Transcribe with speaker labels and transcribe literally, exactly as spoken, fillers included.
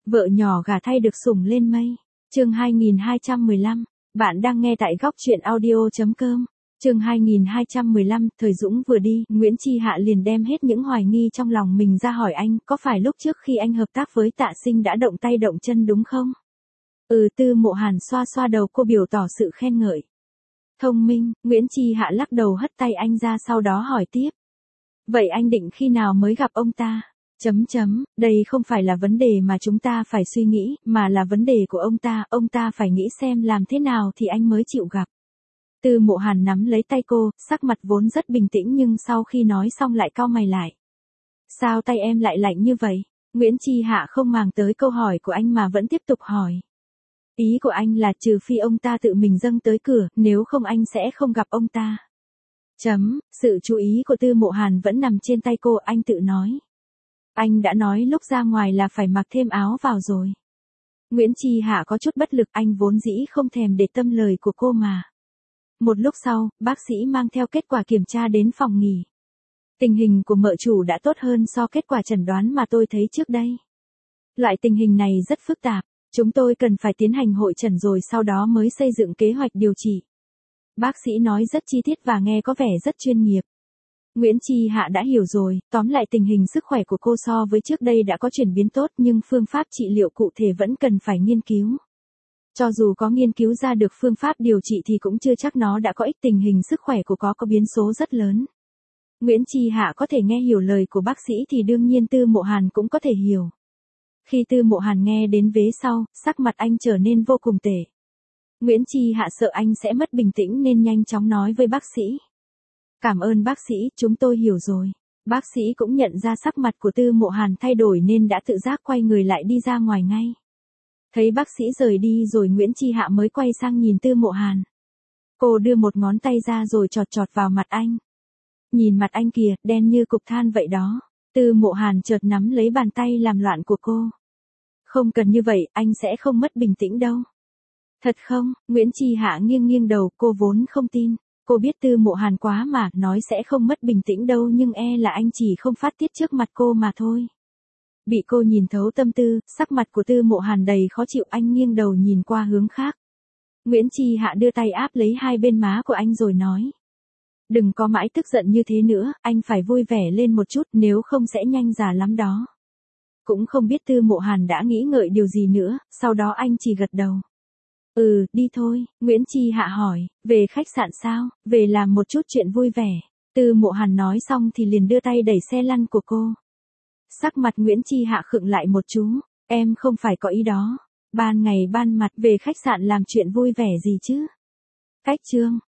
Speaker 1: Vợ nhỏ gả thay được sủng lên mây. Chương hai nghìn hai trăm mười lăm. Bạn đang nghe tại góc truyện audio chấm com. Chương hai nghìn hai trăm mười lăm, thời Dũng vừa đi, Nguyễn Chi Hạ liền đem hết những hoài nghi trong lòng mình ra hỏi anh, có phải lúc trước khi anh hợp tác với Tạ Sinh đã động tay động chân đúng không? Ừ, Tư Mộ Hàn xoa xoa đầu cô biểu tỏ sự khen ngợi. Thông minh, Nguyễn Chi Hạ lắc đầu hất tay anh ra sau đó hỏi tiếp. Vậy anh định khi nào mới gặp ông ta? Chấm chấm, đây không phải là vấn đề mà chúng ta phải suy nghĩ, mà là vấn đề của ông ta, ông ta phải nghĩ xem làm thế nào thì anh mới chịu gặp. Tư Mộ Hàn nắm lấy tay cô, sắc mặt vốn rất bình tĩnh nhưng sau khi nói xong lại cau mày lại. Sao tay em lại lạnh như vậy? Nguyễn Chi Hạ không màng tới câu hỏi của anh mà vẫn tiếp tục hỏi. Ý của anh là trừ phi ông ta tự mình dâng tới cửa, nếu không anh sẽ không gặp ông ta. Chấm, sự chú ý của Tư Mộ Hàn vẫn nằm trên tay cô, anh tự nói. Anh đã nói lúc ra ngoài là phải mặc thêm áo vào rồi. Nguyễn Chi Hạ có chút bất lực, anh vốn dĩ không thèm để tâm lời của cô mà. Một lúc sau, bác sĩ mang theo kết quả kiểm tra đến phòng nghỉ. Tình hình của mợ chủ đã tốt hơn so kết quả chẩn đoán mà tôi thấy trước đây. Loại tình hình này rất phức tạp, chúng tôi cần phải tiến hành hội chẩn rồi sau đó mới xây dựng kế hoạch điều trị. Bác sĩ nói rất chi tiết và nghe có vẻ rất chuyên nghiệp. Nguyễn Chi Hạ đã hiểu rồi, tóm lại tình hình sức khỏe của cô so với trước đây đã có chuyển biến tốt nhưng phương pháp trị liệu cụ thể vẫn cần phải nghiên cứu. Cho dù có nghiên cứu ra được phương pháp điều trị thì cũng chưa chắc nó đã có ích, tình hình sức khỏe của có có biến số rất lớn. Nguyễn Chi Hạ có thể nghe hiểu lời của bác sĩ thì đương nhiên Tư Mộ Hàn cũng có thể hiểu. Khi Tư Mộ Hàn nghe đến vế sau, sắc mặt anh trở nên vô cùng tệ. Nguyễn Chi Hạ sợ anh sẽ mất bình tĩnh nên nhanh chóng nói với bác sĩ. Cảm ơn bác sĩ, chúng tôi hiểu rồi. Bác sĩ cũng nhận ra sắc mặt của Tư Mộ Hàn thay đổi nên đã tự giác quay người lại đi ra ngoài ngay. Thấy bác sĩ rời đi rồi Nguyễn Chi Hạ mới quay sang nhìn Tư Mộ Hàn. Cô đưa một ngón tay ra rồi chọt chọt vào mặt anh. Nhìn mặt anh kìa, đen như cục than vậy đó. Tư Mộ Hàn chợt nắm lấy bàn tay làm loạn của cô. Không cần như vậy, anh sẽ không mất bình tĩnh đâu. Thật không? Nguyễn Chi Hạ nghiêng nghiêng đầu, cô vốn không tin. Cô biết Tư Mộ Hàn quá mà, nói sẽ không mất bình tĩnh đâu nhưng e là anh chỉ không phát tiết trước mặt cô mà thôi. Bị cô nhìn thấu tâm tư, sắc mặt của Tư Mộ Hàn đầy khó chịu, anh nghiêng đầu nhìn qua hướng khác. Nguyễn Chi Hạ đưa tay áp lấy hai bên má của anh rồi nói. Đừng có mãi tức giận như thế nữa, anh phải vui vẻ lên một chút nếu không sẽ nhanh già lắm đó. Cũng không biết Tư Mộ Hàn đã nghĩ ngợi điều gì nữa, sau đó anh chỉ gật đầu. Ừ, đi thôi, Nguyễn Chi Hạ hỏi, về khách sạn sao, về làm một chút chuyện vui vẻ. Tư Mộ Hàn nói xong thì liền đưa tay đẩy xe lăn của cô. Sắc mặt Nguyễn Chi Hạ khựng lại một chú, em không phải có ý đó. Ban ngày ban mặt về khách sạn làm chuyện vui vẻ gì chứ. Cách chương.